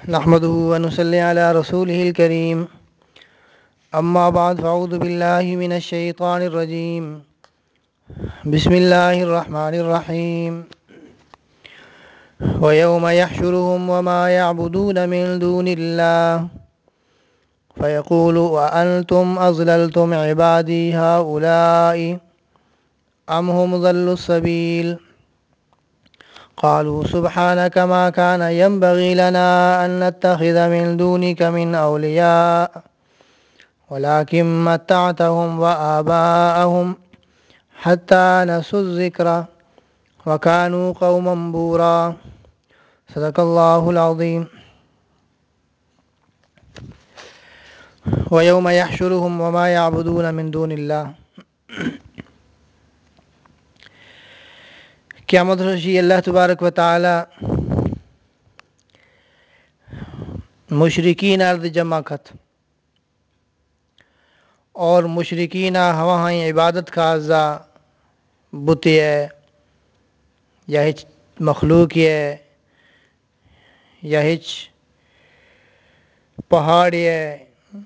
نحمده ونصلي على رسوله الكريم أما بعد فأعوذ بالله من الشيطان الرجيم بسم الله الرحمن الرحيم ويوم يحشرهم وما يعبدون من دون الله فيقول وأنتم أضللتم عبادي هؤلاء أم هم ضلوا السبيل قالوا سبحانك ما كان ينبغي لنا أن نتخذ من دونك من أولياء ولكن متعتهم وآباءهم حتى نسوا الذكر وكانوا قوما بورا صدق الله العظيم ويوم يحشرهم وما يعبدون من دون الله قیامت روشی اللہ تبارک و تعالی مشرکین ارد جمع کت اور مشرکین ہوا عبادت کا اعضا بت ہے یا ہچ مخلوق ہے یا ہچ پہاڑ ہے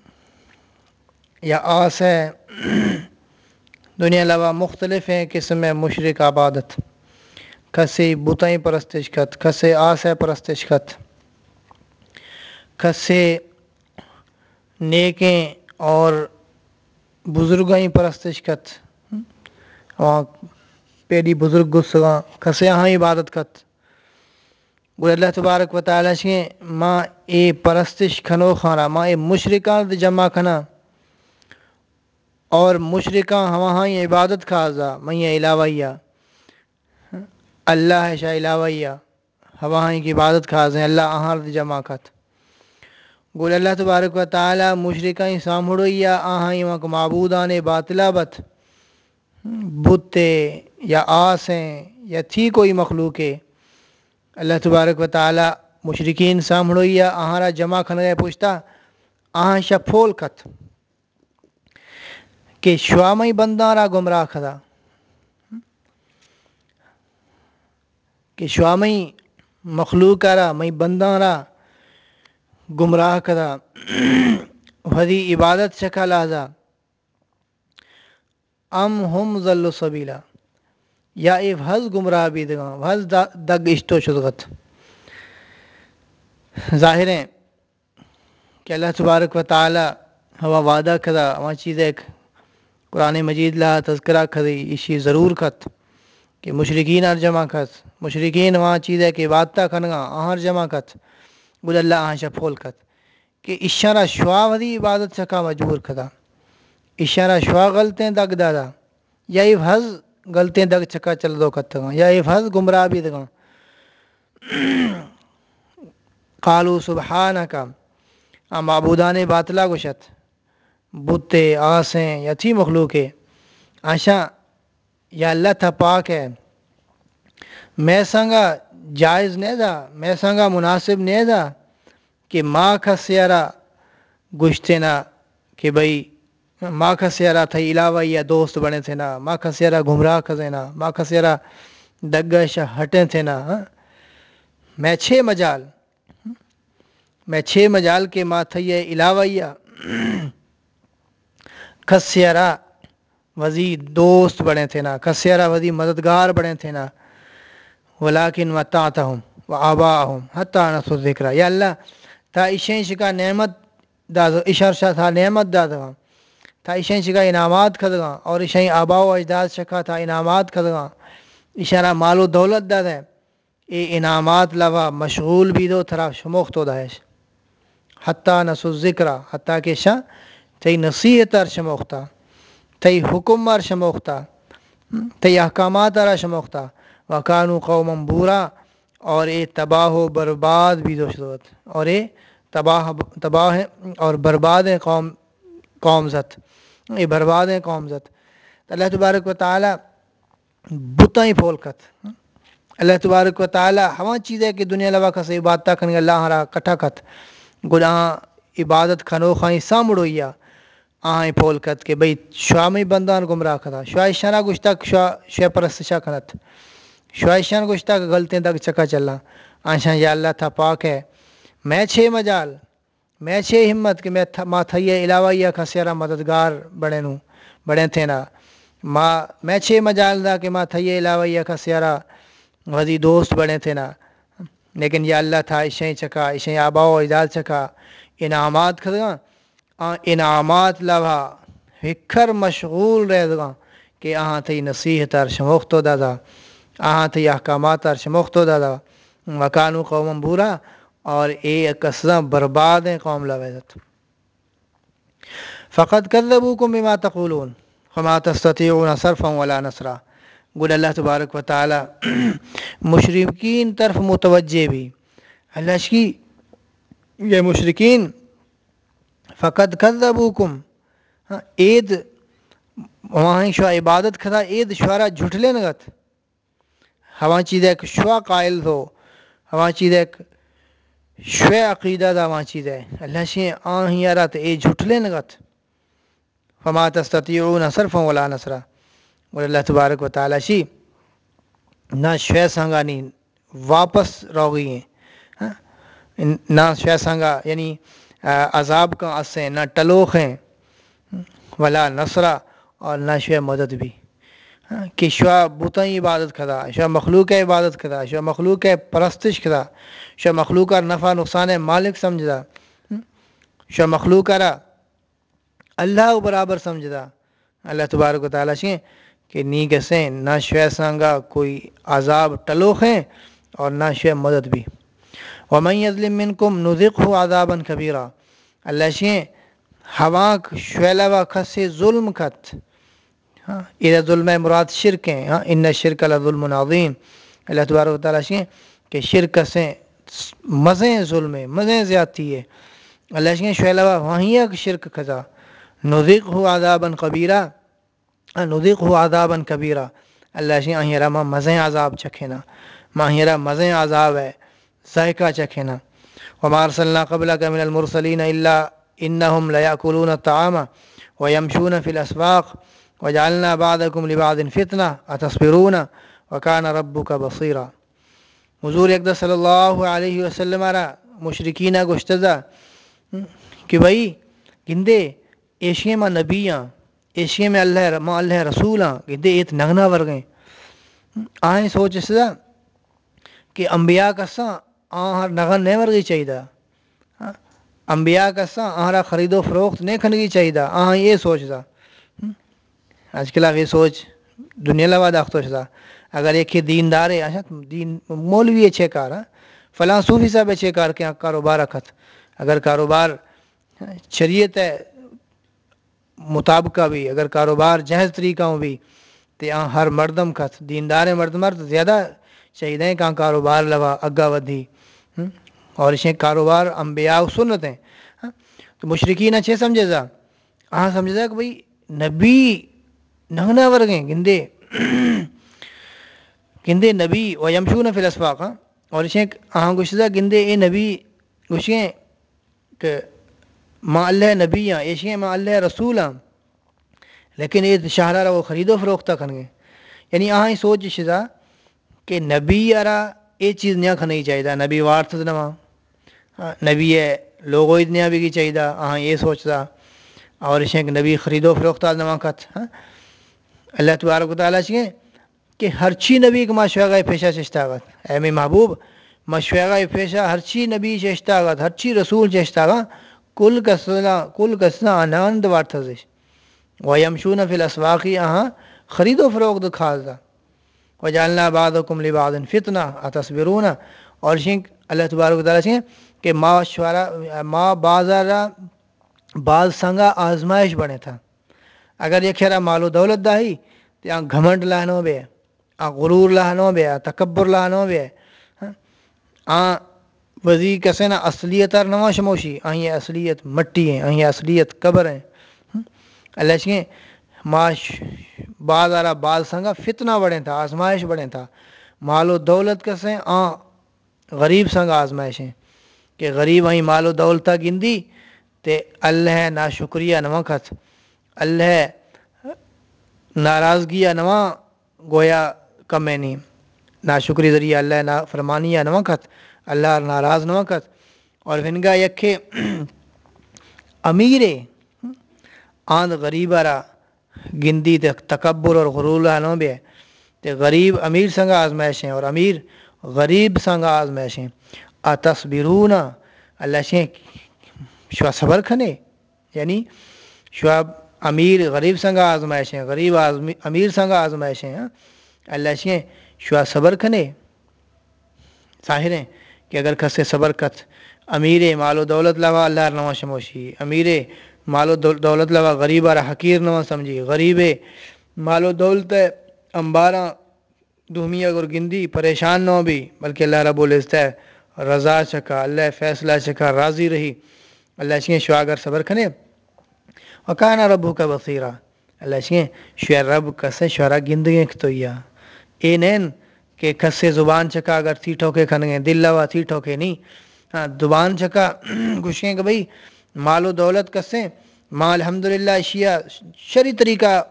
یا آس ہے دنیا علاوہ مختلف ہیں قسم مشرک عبادت کسے بتائیں پرستش کت کسے آسے پرستش کت کسے نیکیں اور بزرگیں پرستش کت وہاں پیڑی بزرگ گسگاں کسے یہاں عبادت کت گوڑ اللہ تبارک و تعالیٰ شیں ماں اے پرستش کھنو خانا ماں اے مشرکان جمع کھنا اور مشرکان ہواں عبادت کھازا میں علاوہ اللہ شاہ علاوہ ہوا کی عبادت کھازیں اللہ آہار جمع کت گول اللہ تبارک و تعالی مشرکیں سامڑویا آہیں وہاں کو معبودان باطلا بت بت یا آسیں یا تھی کوئی مخلوق اللہ تبارک و تعالی مشرکین سامڑویا آہارا جمع کھن گئے پوچھتا آہاں شاہ پھول کت کہ شوامی بندارا گمراہ کھدا کہ شوامی مخلوق آرا میں بندارا گمراہ کدا وحدی عبادت شکا لازا ام ہم ضل سبیلا یا اے وحز گمراہ بھی دگاں وحز دگ اشتو شدغت ظاہر ہیں کہ اللہ تبارک و تعالی ہوا وعدہ کدا وہاں چیز ایک قرآن مجید لا تذکرہ کھدی اسی ضرور کت کہ مشرکین ہر جمع کت مشرکین وہاں چیز ہے کہ عبادتہ کھنگا آہر جمع کت گل اللہ آہاں شاہ پھول کت کہ اشارہ شوا ودی عبادت چکا مجبور کھدا اشارہ شوا غلطیں دگ دادا یا ای حض غلطیں دگ چکا چل دو کتگاں یا ای حض گمراہ بھی دگاں قالو سبحانکا معبودان باطلا گشت بتے آسیں یا تھی مخلوق آشاں یا اللہ تھا پاک ہے میں سنگا جائز نہیں دا میں سنگا مناسب نہیں دا کہ ماں کا سیارہ گشتے نا کہ بھئی ماں کا سیارہ تھا علاوہ یا دوست بنے تھے نا ماں کا سیارہ گمراہ کھزے نا ماں کا سیارہ دگشہ ہٹیں تھے نا میں چھ مجال کے ماں تھا یہ علاوہ یا کسیارہ وزی دوست بنے تھے نا کسیارہ وزی مددگار بنے تھے نا ولیکن متعتہم و آباءہم حتی نسوا الذکر یا اللہ تا اشین شکا نعمت دادو اشار شاہ تھا نعمت دادو تا اشین شکا انعامات کھدگاں اور اشین آباء و اجداد شکا تھا انعامات کھدگاں اشارہ مال و دولت دادے اے انعامات لوا مشغول بھی دو تھرا شموخت ہو دائش حتی نسوا الذکر حتی کہ شاہ تی نصیحت ار شموختا تی حکم ار شموختا تی احکامات ار شموختا وکانو قوما بورا اور اے تباہ و برباد بھی دوشت اور اے تباہ اور برباد قوم ذات اے برباد قوم ذات اللہ تبارک و تعالی بتائیں پھولکت اللہ تبارک و تعالی ہوا چیز ہے کہ دنیا لوا کسے عبادتہ کھنگا اللہ ہرا کٹھا کت گناہ عبادت کھنو خواہی سامڑویا آہیں پھولکت کہ بھئی شوامی بندان گمراہ کھتا شواہ شانہ گشتک شواہ پرستشا کھنت شواہ شان گشتک غلطیں دگ چکا چلا آنشان یا اللہ تھا پاک ہے میں چھے مجال میں چھے ہمت کہ ماں تھئیے علاوہ یا خسیرا مددگار بڑے تھے نا میں چھے مجال دا کہ ماں تھئیے علاوہ یا خسیرا وزی دوست بڑے تھے نا لیکن یا اللہ تھا اشیں چکا اشیں آبا و اجداد چکا انعامات کھدگاں انعامات لبھا ہکھر مشغول رہ دگاں کہ آہاں تھی نصیحت شمختو دادا آہاں تھی احکامات شمختو دادا مکانو قوم بورا اور اے قصہ برباد ہیں قوم لویدت فقد کذبوکم بما تقولون فما تستطيعون صرفا ولا نصرا گل اللہ تبارک و تعالی مشرقین طرف متوجہ بھی اللہ کی یہ مشرقین فقد کذبوکم عید وہاں شو عبادت کھدا عید شوارا جھٹلے نگت ہواں چیز ایک شوا قائل ہو ہواں چیز ایک شوے عقیدہ دا ہواں چیز ہے اللہ شیں آن یارات اے جھٹلے نگت فما تستطيعون صرفا ولا نصرا اور اللہ تبارک و تعالی شی نہ شوے سنگانی واپس رو گئی ہیں نہ شوے سنگا یعنی عذاب کا اسیں نہ ٹلوخ ہیں ولا نصرہ اور نہ شوے مدد بھی کہ شوا بتائیں عبادت کھدا شوا مخلوق عبادت کھدا شوا مخلوق پرستش کھدا شوا مخلوق نفع نقصان مالک سمجھدا شوا مخلوق را اللہ برابر سمجھدا اللہ تبارک و تعالی شیں کہ نی گسیں نہ شوے سانگا کوئی عذاب ٹلوخیں اور نہ شوے مدد بھی ومن یظلم منکم نذقہ عذابا کبیرا اللہ شیں ہواک شویلوا کھسے ظلم کھت یہ ظلم مراد شرک ہیں ان الشرک لظلم عظیم اللہ تبارک و تعالی شیں کہ شرک سے مزیں ظلم ہے مزیں زیادتی ہے اللہ شیں شویلوا وہیں ایک شرک کھتا نذقہ عذابا کبیرا نذقہ عذابا کبیرا اللہ شیں اہیرا ماں مزیں عذاب چکھینا ماہیرا مزیں عذاب ہے ذائقہ چکھینا وما ارسلنا قبلک من المرسلین الا انہم لیاکلون الطعام ویمشون فی الاسواق وجعلنا بعضکم لبعض فتنہ اتصبرون وکان ربک بصیرا حضور اقدس صلی اللہ علیہ وسلم را مشرکینہ گشتزہ کہ بھائی گندے ایشیا میں نبیاں ایشیا میں اللہ رسولاں گندے ایت نگنا ورگیں آئیں سوچ سدا کہ انبیاء کساں آہاں نگن نہیں ورگی چاہیدہ انبیاء کساں آہاں خرید و فروخت نہیں کھنگی چاہیدہ آہاں یہ سوچ دا آج کل یہ سوچ دنیا لوا داختو شدا اگر ایک دیندار ہے دین مولوی اچھے کار فلاں صوفی صاحب اچھے کار کے کاروبار رکھت اگر کاروبار شریعت ہے مطابقہ بھی اگر کاروبار جہز طریقہ ہوں بھی تو یہاں ہر مردم کھت دیندار مرد زیادہ چاہیے کہاں کاروبار لوا اگا ودھی اور اسے کاروبار انبیاء سنت ہیں تو مشرقین اچھے سمجھے جا سمجھے جا کہ بھائی نبی نگنا ورگیں گندے نبی و یمشون فی الاسواق اور اسے گشتہ گندے اے نبی گشیں کہ ماں اللہ نبی ایشیں ماں اللہ رسول لیکن یہ شاہرہ وہ خرید و فروختہ کھنگے یعنی ہی سوچ شدہ کہ نبی یارا یہ چیز نیا کھنگی چاہیدہ نبی وارث نما نبی لوگو اتنیا بھی کی چاہیدہ یہ سوچتا اور اسے کہ نبی خرید و فروختہ نما کھت اللہ تبارک و تعالیٰ چاہیے کہ ہر چی نبی کا مشوغہ پیشہ چشتاگت اے میں محبوب مشوغہ پیشہ ہر چی نبی چشتاگت ہر چی رسول چشتاگت کل کسنا آنند وارتزش ویمشون فی الاسواق خرید و فروخت کھازدا وجعلنا بعضکم لبعض فتنہ اتصبرون اور شنک اللہ تبارک و تعالیٰ چاہیے کہ ما بازارا بعض سنگا آزمائش بنے تھا اگر یہ کھیرا مال و دولت داہی تو یہاں گھمنڈ لہنوں بے غرور لہنوں بے تکبر لہنوں بے وزی کسے نا اصلیت اور نواں شموشی یہ اصلیت مٹی ہیں یہ اصلیت قبر ہیں اللہ چاہیے بعض آرہ بعض سنگا فتنہ بڑھیں تھا آزمائش بڑھیں تھا مال و دولت کسے غریب سنگا آزمائش ہیں کہ غریب مال و دولتہ گندی تے اللہ نا شکریہ نواں کھت اللہ ناراضگی نواں گویا کمیں نہیں نا شکری ذریعہ اللہ نا فرمانی نواں کھت اللہ ناراض نواں کھت اور ونگا یکھے امیرے آند غریبارا گندی تکبر اور غرور نو بے تے غریب امیر سنگا آزمائشیں اور امیر غریب سنگا آزمائشیں اتصبرون اللہ شیں شوا صبر کھنے یعنی شوا امیر غریب سنگا آزمائشیں غریب امیر سنگا آزمائشیں اللہ شیں شوا صبر کھنے ظاہر ہیں کہ اگر کھسے صبر کت امیر مال و دولت لوا اللہ نواں شموشی امیر مال و دولت لوا غریب آرہ حقیر نواں سمجھی غریب مال و دولت امبارہ دومی اگر گندی پریشان نہ بھی بلکہ اللہ رب العزت ہے رضا چکا اللہ فیصلہ چکا راضی رہی اللہ شیں شوا اگر صبر کھنے وکانا ربو کا بصیرہ اللہ شیں شوا رب کسے شورا گندگیں کتویا اے نین کہ کسے زبان چکا اگر تھی ٹھوکے کھنگیں دل لوا تھی ٹھوکے نہیں ہاں زبان چکا گوشیں کہ بھئی مال و دولت کسے ماں الحمدللہ اشیاء شری طریقہ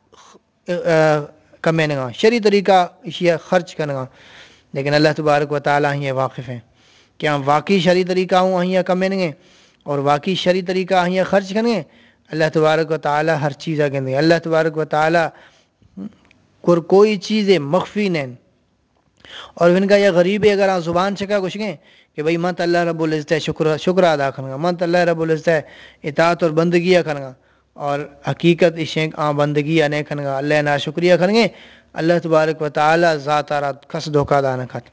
کمین گا شری طریقہ اشیاء خرچ کرنگا لیکن اللہ تبارک و تعالیٰ ہی واقف ہیں کہ ہم واقعی شری طریقہ ہوں اہیاں کمین گے اور واقعی شری طریقہ اہیاں خرچ کرنگے اللہ تبارک و تعالیٰ ہر چیزہ گندے اللہ تبارک و تعالیٰ کوئی چیزیں مخفی نہیں اور ان کا یہ غریب ہے اگر آپ زبان چکا کچھ گئے کہ بھئی منت اللہ رب العزت ہے شکر ادا کرنگا منت اللہ رب العزت ہے اطاعت اور بندگیہ کرنگا اور حقیقت اشیاء بندگی انے کھنگا اللہ نا شکریہ کھنگے اللہ تبارک و تعالی ذات آرات کس دھوکہ دانا کھت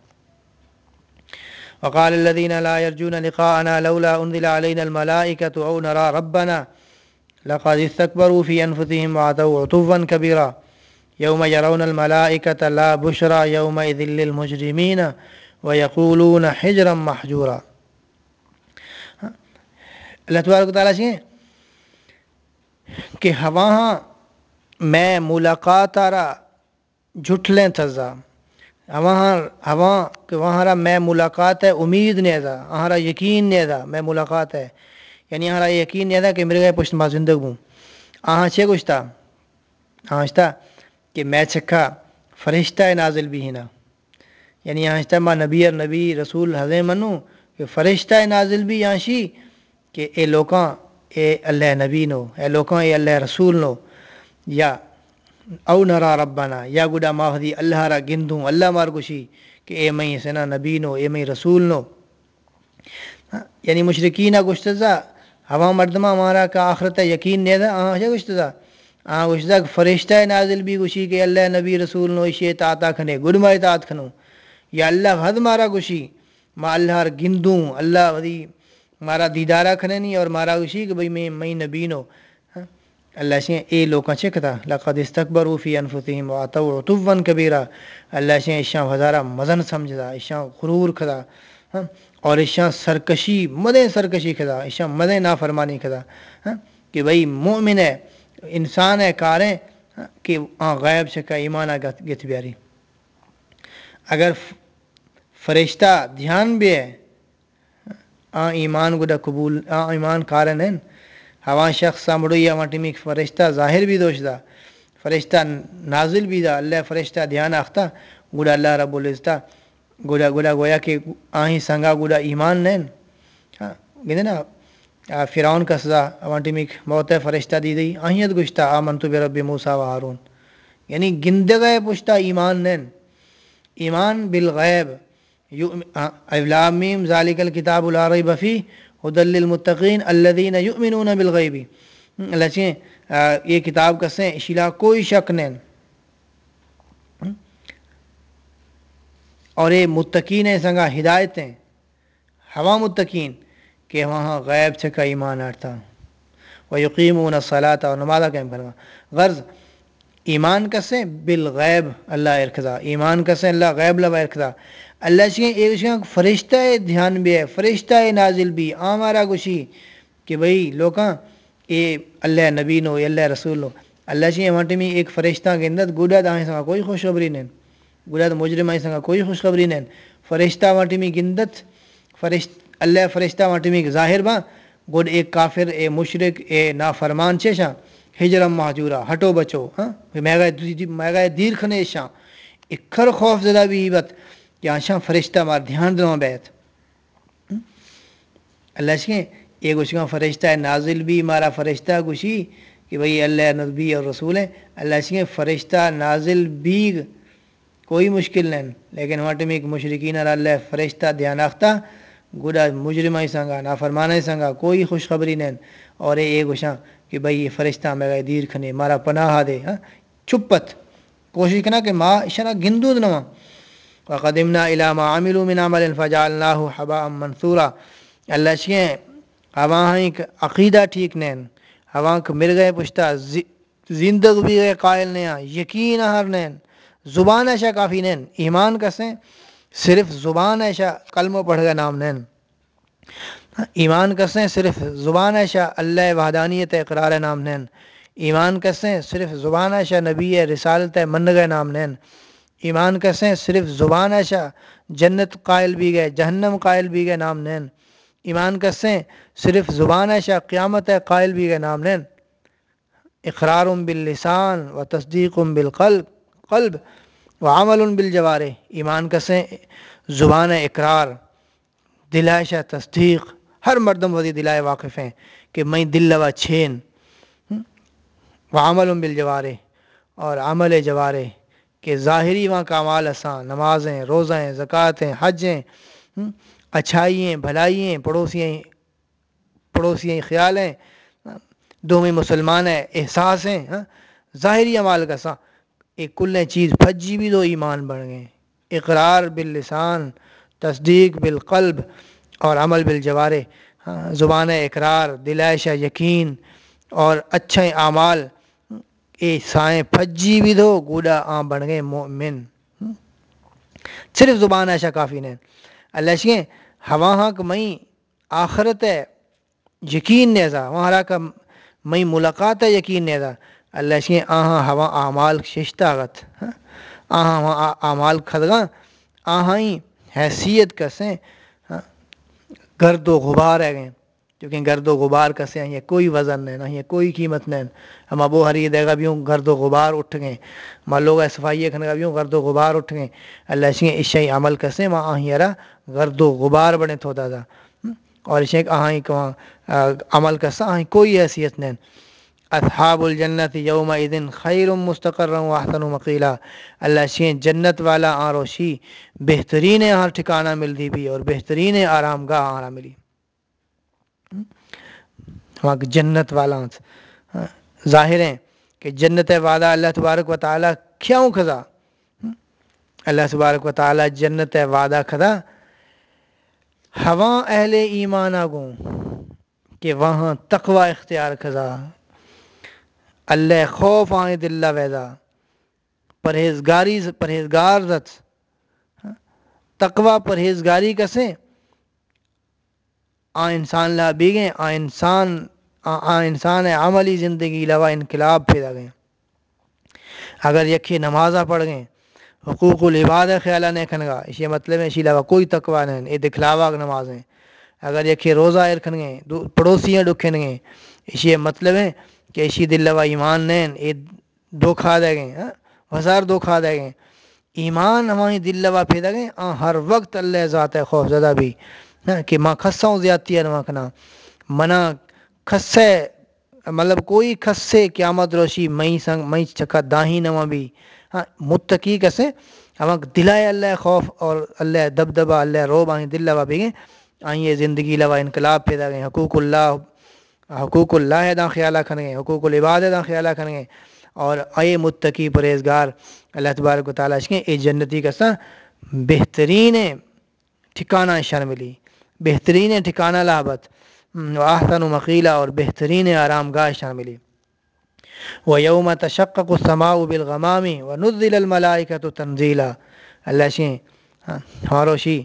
وقال الذين لا يرجون لقاءنا لولا انزل علينا الملائكة او نرى ربنا لقد استكبروا في انفسهم وعتوا عتوا كبيرا يوم يرون الملائكة لا بشرى يومئذ للمجرمين ويقولون حجرا محجورا اللہ تبارک و تعالیٰ سے کہ وہاں میں ملاقات آرہ جھٹلیں تھزا وہاں کہ وہاں میں ملاقات ہے امید نہیں تھا ہمارا یقین نہیں تھا میں ملاقات ہے یعنی ہمارا یقین نہیں تھا کہ میرے گئے پشت ما زندگ ہوں چھے کچھ تھا تھا کہ میں چکھا فرشتہ نازل بھی ہی نا یعنی ما نبی رسول حضر منو کہ فرشتہ نازل بھی شی کہ اے لوکاں اے اللہ نبی نو اے لوکاں اے اللہ رسول نو یا او نرا ربنا یا گڈا ماہدی اللہ را گندوں اللہ مار گوشی کہ اے میں سنا نبی نو اے میں رسول نو یعنی مشرکین گشتزا ہوا مردمہ ہمارا کا آخرت یقین نہیں تھا گشتزا گشتزا فرشتہ نازل بھی گوشی کہ اللہ نبی رسول نو اشی اطاعت کھنے گڈ ما اطاعت کھنو یا اللہ حد مارا گوشی ما اللہ را گندوں اللہ ودی مارا دیدارہ کھنے نہیں اور مارا گوشی کہ بھئی میں نبی نو اللہ شیں اے لوکاں چکتا لقد استکبروا فی انفسہم وعتوا عتوا کبیرا اللہ شیں اشاں ہزارہ مزن سمجھدا اشاں غرور کھدا اور اشاں سرکشی مدے سرکشی کھدا اشاں مدے نافرمانی کھدا کہ بھئی مومن ہے انسان ہے کاریں کہ غیب چکا ایمانہ گت بیاری اگر فرشتہ دھیان بھی ہے ایمان گڈا قبول ایمان کارن ہیں ہوا شخص سامڑوئی ہوا ٹیمی فرشتہ ظاہر بھی دوش دا فرشتہ نازل بھی دا اللہ فرشتہ دھیان آختا گڈا اللہ رب العزتہ گڈا گویا کہ سنگا گڈا ایمان نین گندے نا فرعون کا سزا ہوا ٹیمی موت فرشتہ دی دی آہیت گشتہ آمنتو برب موسیٰ و ہارون یعنی گندے گئے پشتہ ایمان نین ایمان بالغیب الف میم ذالک الکتاب لا ریب فیہ ھدی للمتقین الذین یؤمنون بالغیب اللہ چیں یہ کتاب کسیں اشیلا کوئی شک نہیں اور یہ متقین سنگا ہدایتیں ہوا متقین کہ وہاں غیب چکا ایمان آرتا ویقیمون الصلاۃ اور نمازہ قائم کرنا غرض ایمان کسیں بالغیب اللہ ارکھدا ایمان کسیں اللہ غیب لوا ارکھدا اللہ چیں ایک فرشتہ دھیان بھی ہے فرشتہ نازل بھی ہمارا گوشی کہ بھئی لوکاں اے اللہ نبی نو اے اللہ رسول نو اللہ چیں وہاں میں ایک فرشتہ کے اندر گوڑا دائیں سنگا کوئی خوشخبری نہیں گوڑا مجرم آئیں سنگا کوئی خوشخبری نہیں فرشتہ وہاں میں گندت اللہ فرشتہ وہاں میں ظاہر با گوڑ ایک کافر اے مشرک اے نافرمان چیشاں ہجرم مہجورا ہٹو بچو میگائے دیر کھنے شاں اکھر خوف زدہ بھی بت کہ آشاں فرشتہ مار دھیان دنوں بیت اللہ شیں یہ گوشگاں فرشتہ نازل بھی مارا فرشتہ گوشی کہ بھئی اللہ نبی اور رسول ہیں، اللہ شیں فرشتہ نازل بھی کوئی مشکل نہیں، لیکن وہاں ٹیم ایک مشرکین اور اللہ فرشتہ دھیاناختہ گوڑا مجرمہ ہی سنگا نافرمانہ ہی سنگا کوئی خوشخبری نہیں، اور یہ گوشاں کہ بھئی یہ فرشتہ میں گئے دیر کھنے مارا پناہ دے، چھپت کوشش کرنا کہ ماں اشارہ گندود نہ وقدمنا الى ما عملوا من عمل فجعلناه حباء منثورا اللہ شیں ہواں ایک عقیدہ ٹھیک نہیں ہواں کہ مر گئے پشتا زندگ بھی گئے قائل نہیں یقین ہر نہیں زبان ایشا کافی نہیں ایمان کسیں صرف زبان ایشا کلمہ پڑھ گئے نام نہیں ایمان کسیں صرف زبان ایشا اللہ وحدانیت اقرار نام نہیں ایمان کسیں صرف زبان ایشا نبی رسالت من گئے نام نہیں ایمان کسیں صرف زبان ایشا جنت قائل بھی گئے جہنم قائل بھی گئے نام نہیں ایمان کسیں صرف زبان ایشا قیامت قائل بھی گئے نام نہیں اقرار باللسان و تصدیق بالقلب و عمل بالجوارح ایمان کسیں زبان اقرار دلائشہ تصدیق ہر مردم وزی دلائے واقف ہیں کہ میں دل لوا چھین و عمل بالجوارح اور عمل جوارح کہ ظاہری وہاں کا اعمال اساں نمازیں روزیں زکوٰۃیں حجیں اچھائییں بھلائییں پڑوسییں خیالیں دو میں مسلمان ہیں احساس ہیں ظاہری اعمال کا سا ایک کل چیز پھجی بھی دو ایمان بڑھ گئے اقرار باللسان تصدیق بالقلب اور عمل بالجوارح زبان اقرار دلائشہ یقین اور اچھے اعمال اے سائیں پھجی بھی دو گوڑا بڑھ گئے مومن صرف زبان ایشا کافی نہیں اللہ شیں ہوا ہاں کہ میں آخرت ہے یقین نیزا وہاں کا میں ملاقات ہے یقین نیزا اللہ شیں آہاں ہوا اعمال ششتاغت آہاں وہاں اعمال کھدگاں آہاں حیثیت کسیں گرد و غبار ہے گئے کیونکہ گرد و غبار کسے ہیں یہ کوئی وزن نہیں نہ یہ کوئی قیمت نہیں ہم ابو ہری دے گا بیوں گرد و غبار اٹھ گئے ماں لوگ صفائی کھنے گا بیوں گرد و غبار اٹھ گئے اللہ شیں اشیاء عمل کسے ماں آہیرا گرد و غبار بنے تھودا دا اور اشیاء آہیں کو عمل کسا آہیں کوئی حیثیت نہیں اصحاب الجنت یومئذ خیر مستقرا واحسن مقیلا اللہ شیں جنت والا آروشی بہترین ہر ٹھکانہ ملتی بھی اور بہترین آرام گاہ آرام ملی وہاں جنت والا ظاہر ہیں کہ جنت وعدہ اللہ تبارک و تعالیٰ کیوں کھدا اللہ تبارک و تعالیٰ جنت وعدہ کھدا ہواں اہل ایمان آگوں کہ وہاں تقوی اختیار کھدا اللہ خوف آئیں دلہ ویدا پرہیزگار ذات تقوی پرہیزگاری کسے انسان لا بیگیں انسان عملی زندگی لوا انقلاب پیدا گئے اگر یکھی نمازہ پڑھ گئے حقوق العباد خیالہ نہیں کھنگا اس یہ مطلب ہے اسی علاوہ کوئی تقوی نہیں یہ دکھلاوا نمازیں اگر یکھی روزہ کھن گئے پڑوسیاں ڈکھن گئے اس یہ مطلب ہے کہ اسی دل لوا ایمان نہیں یہ دھوکھا دے گئے ہزار دھوکھا دے گئے ایمان ہماری دل لوا پیدا گئے ہر وقت اللہ ذات خوف زدہ بھی کہ ماں خصاؤں زیادتی ہے نواں کنا منا خصے مطلب کوئی خصے قیامت روشی مئی چکا داہی نواں بھی متقی کسے ہم دلائے اللہ خوف اور اللہ دبدبہ اللہ روب آئیں دل لوا بھی گئے آئیں یہ زندگی لوا انقلاب پیدا گئے حقوق اللہ دا خیالہ کھن گئے حقوق العباد دا خیالہ کھن گئے اور اے متقی پرہیزگار اللہ تبارک و تعالیٰ شکیں اے جنتی کا سا بہترین ٹھکانہ شر ملی بہترین ٹھکانہ لابت احسن مقیلہ اور بہترین آرام گاہ شر ملی وَيَوْمَ تَشَقَّقُ السَّمَاءُ بِالْغَمَامِ وَنُزِّلَ الْمَلَائِكَةُ تَنزِيلًا اللہ شیں ہماروشی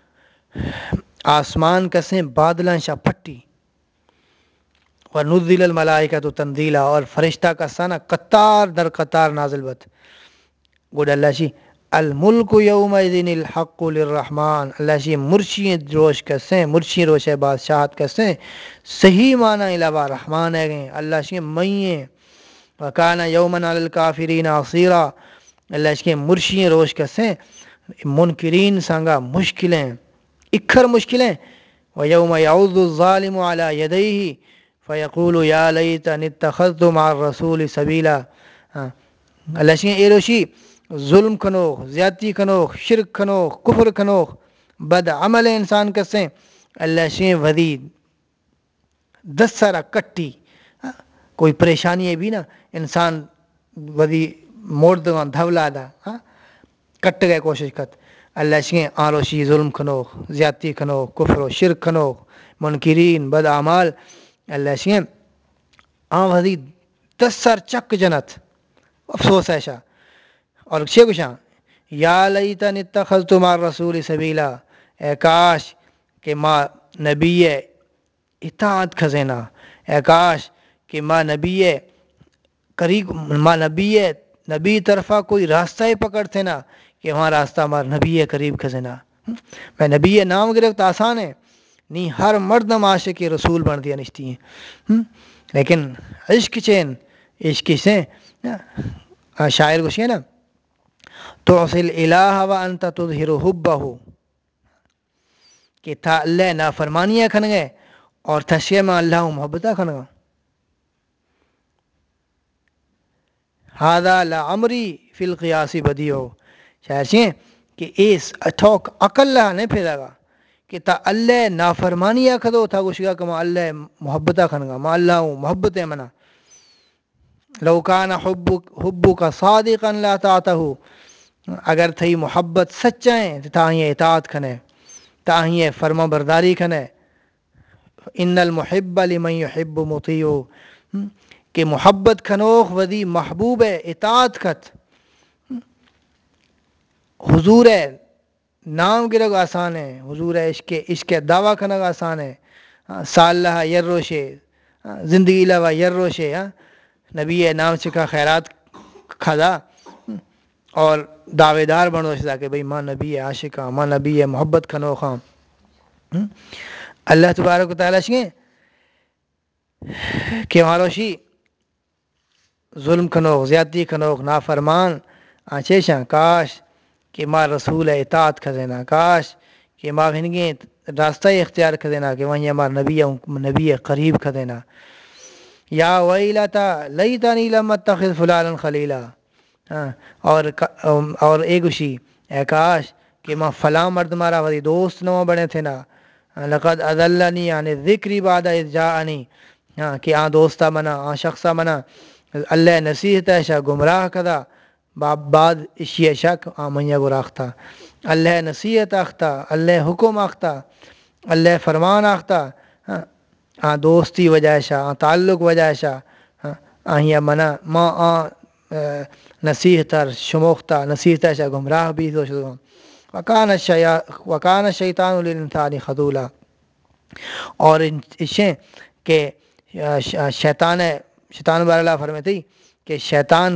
آسمان کسیں بادلان شاہ پھٹی وَنُزِّلَ الْمَلَائِكَةُ تَنزِيلًا اور فرشتہ کا سانا قطار در قطار نازل بت گوڑ اللہ شی الملک یومئذ الحق للرحمن اللہ شی مرشی روش کسیں مرشی روش بادشاہت کسیں صحیح معنی علاوہ رحمان ہے گئے اللہ شی مئیں وکان یومن علی الکافرین عصیرا اللہ شی مرشی روش کسیں منکرین سانگا مشکلیں اکھر مشکلیں وَيَوْمَ يَعُضُّ الظَّالِمُ عَلَى يَدَيْهِ فَيَقُولُ يَا لَيْتَنِي اتَّخَذْتُ مَعَ الرَّسُولِ سَبِيلًا. اللہ شیں ایروشی ظلم کنوخ، زیادتی کنوخ، شرک کنوخ، کفر کنوخ، بد عمل انسان کسیں اللہ شیں ودی دس سارا کٹی کوئی پریشانی ہے بھی نا انسان ودی موڑ دوان دھولا دا کٹ گئے کوشش کت اللہ شیں آروشی ظلم کنوخ، زیادتی کنوخ، کفر و شرک کنوخ، منکرین بد اعمال اللہ شیں ودی دس سر چک جنت افسوس ایشا. اور شے کشاں یا لیتن اتخذت مع الرسول سبیلا، اے کاش کہ ماں نبی اطاعت کھزینا، اے کاش کہ ماں نبی قریب، ماں نبی طرفہ کوئی راستہ ہی پکڑتے نا کہ وہاں راستہ مار نبی قریب کھزینا. میں نبی نام گرفت آسان ہے نہیں، ہر مرد عاشق رسول بن دیا نشتی ہیں، لیکن عشق چین عشق سے شاعر کو ہے نا تعصی الالہ وانت تظہر حبہ، کہ تھا اللہ نافرمانیاں کھن گئے اور تھشے میں اللہ محبتہ کھن گا. ہذا لعمری فی القیاس بدیو، شاعر سے کہ اس اتھوک عقل نہیں پھیلا گا کہ تا اللہ نافرمانیاں کھدو تھا گوشگا کہ ما اللہ محبتہ کھن گا، ما اللہ محبت ہے منا. لو کان حبک صادقا لا تعتہ، اگر تھی محبت سچائیں تو تاہیے اطاعت کھنے، تاہیے فرما برداری کھنے. ان المحب لمن يحب مطیع، کہ محبت کھنوخ ودی محبوب اطاعت کھت. حضور نام گرگ آسان ہے، حضور عشق دعویٰ کھنگ آسان ہے. سال لہا یر روشے زندگی لوا یر روشے نبی نام چکا خیرات کھدا اور دعوے دار بنو شدا کہ بھئی ماں نبی عاشقاں، ماں نبی محبت کھنو خاں. اللہ تبارک و تعالیٰ شکیں کہ ماروشی ظلم کنوخ، زیادتی کنوخ، نافرمان آچیشاں کاش کہ ماں رسول اطاعت کھزینا، کاش کہ ماں بھنگیں راستہ اختیار کھزینا کہ وہیں ہمارا نبی قریب کھزینا. یا ویلتا لیتنی لم اتخذ فلانا خلیلا، اور ایک اسی اے کاش کہ ماں فلاں مرد مارا وہی دوست نو بنے تھے نا. لقد اضلنی عن الذکر بعد اذ جاءنی، کہ دوستہ منا شخصہ منا اللہ نصیحت ایشا گمراہ کدا بعد اشی شک منیا گراختہ. اللہ نصیحت آختہ، اللہ حکم آختہ، اللہ فرمان آختہ دوستی وجہ شا تعلق وجہ شا آہیا منا ماں نصیحت شموختہ نصیحت شا گمراہ بھی تو شدہ. وکان الشیطان للانسان خذولا، اور اسیں کہ شیطان بار اللہ فرماتی کہ شیطان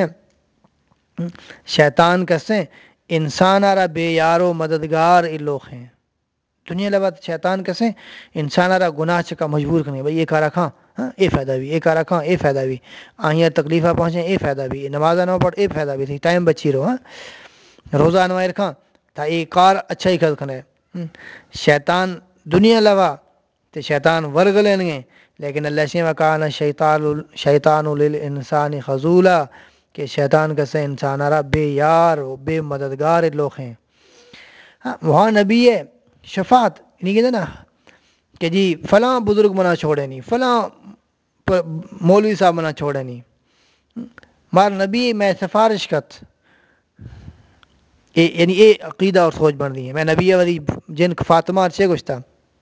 کسیں انسان آرہ بے یار و مددگار لوگ ہیں. دنیا لبات شیطان کسیں انسان آرہ گناہ چکا مجبور کرنے، بھئی یہ کارا کھاں اے فائدہ بھی، اے کارا کھاں اے فائدہ بھی، آہیاں تکلیفہ پہنچیں اے فائدہ بھی، نمازہ نہ پڑھ اے فائدہ بھی تھی، ٹائم بچی رہو، روزہ نوائر کھاں تا اے کار اچھا ہی کھل کھنے. شیطان دنیا لوا تے شیطان ورگ لینگے، لیکن اللہ سے وکان شیطان للانسان خذولا، کہ شیطان کسے انسان آرہ بے یار و بے مددگار لوگ ہیں. وہاں نبی شفاعت نہیں کہتے نا کہ جی فلاں بزرگ منا چھوڑے نہیں، فلاں مولوی صاحب منا چھوڑے نہیں، مار نبی میں سفارش کت یعنی اے عقیدہ اور سوچ بن رہی ہے. میں نبی وری جن فاطمہ سے گشتا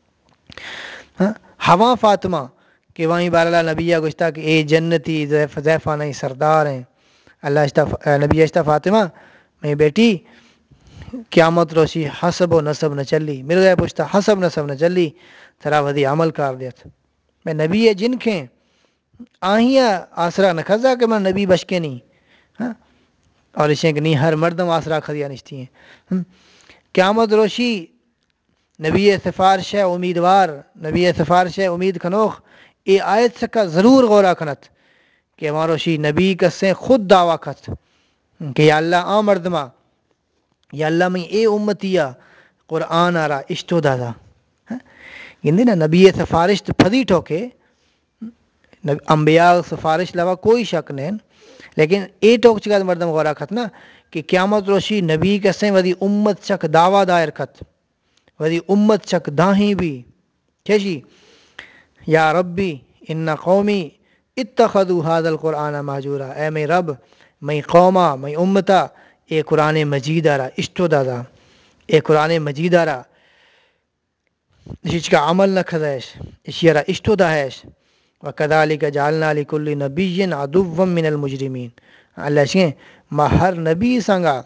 ہوا فاطمہ کہ وہیں باراللہ نبی گشتا کہ اے جنتی زیفہ نہیں سردار ہیں. اللہ نبی اشتہ فاطمہ میں بیٹی قیامت روشی حسب و نصب نہ چلی، میرے گئے پوچھتا حسب نصب نہ چلی ترا ودی عمل کر دیت. میں نبی جن کے آہیاں آسرا نہ کھزا کہ میں نبی بش کے نہیں، اور اسے کہ نہیں ہر مردم آسرا کھدیا نشتی ہیں. قیامت روشی نبی سفارش ہے امیدوار، نبی سفارش ہے امید کنوخ اے آیت سکا ضرور غورا کنت کہ ہماروشی نبی کسیں خود دعویٰ کت کہ یا اللہ مردمہ، یا اللہ میں اے امتیہ قرآن آرہ اشتو دادا گندی نا نبی سفارش تو پھدی ٹھوکے انبیاء سفارش لوا کوئی شک نہیں، لیکن اے ٹوک چکا مردم غورا کھت نا کہ قیامت روشی نبی کسیں ودی امت چک دعویٰ دائر کھت ودی امت چک داہیں بھی کھیشی یا ربی ان قومی اتخذوا هذا القرآن مہجورا، اے میں رب میں قوما میں امتا اے قرآن مجید آرا اشتو دادا اے قرآن مجید آرا اسی کا عمل نہ کھدائش اسی آرا اشتو دا ہیش وَكَذَلِكَ جَعَلْنَا لِكُلِّ نَبِيٍّ عَدُوًّا مِّنَ الْمُجْرِمِينَ اللہ شیں ما ہر نبی سنگا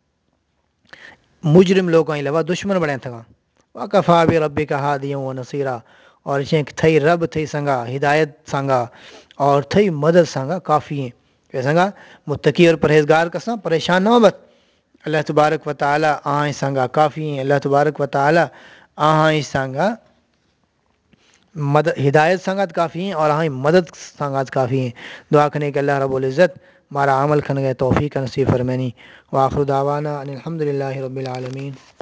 مجرم لوگوں علاوہ دشمن بڑھیں تھا وَكَفَى بِرَبِّكَ هَادِيًا وَنَصِيرًا اور شیں تھئی رب تھئی سنگا ہدایت سنگا اور تھئی مدد سنگا کافی ہیں کہ سنگا متقی اور پرہیزگار کساں پریشان نہ مت اللہ تبارک و تعالی آہیں سنگا کافی ہیں، اللہ تبارک و تعالی آہیں سنگا مدد ہدایت سنگت کافی ہیں اور آہیں مدد سنگت کافی ہیں۔ دعا کرنے کہ اللہ رب العزت مارا عمل کھن گئے توفیق نصیب فرمانی وآخر دعوانا ان الحمدللہ رب العالمین۔